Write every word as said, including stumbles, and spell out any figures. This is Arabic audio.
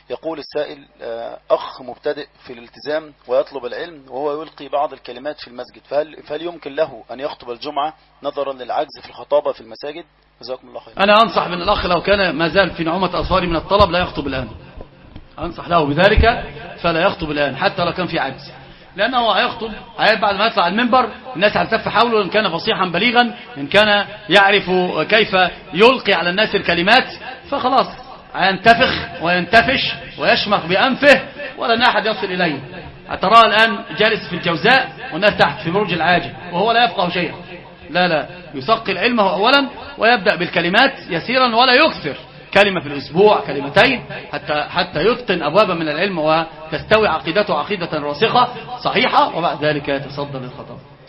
يقول السائل أخ مبتدئ في الالتزام ويطلب العلم وهو يلقي بعض الكلمات في المسجد، فهل, فهل يمكن له أن يخطب الجمعة نظرا للعجز في الخطابة في المساجد؟ جزاكم الله خير. أنا أنصح من الأخ لو كان ما زال في نعومة أظفاره من الطلب لا يخطب الآن، أنصح له بذلك فلا يخطب الآن حتى لو كان في عجز، لأنه هيخطب بعد ما يطلع المنبر الناس هتلف حوله، إن كان فصيحا بليغا، إن كان يعرف كيف يلقي على الناس الكلمات، فخلاص ينتفخ وينتفش ويشمخ بأنفه ولن أحد يصل إليه. أتراه الآن جالس في الجوزاء والناس تحت في برج العاجل وهو لا يفقه شيئا. لا لا يثقل علمه أولا ويبدأ بالكلمات يسيرا ولا يكثر، كلمة في الأسبوع كلمتين حتى حتى يتقن أبوابا من العلم وتستوي عقيدته عقيدة راسخة صحيحة، وبعد ذلك يتصدر للخطاب.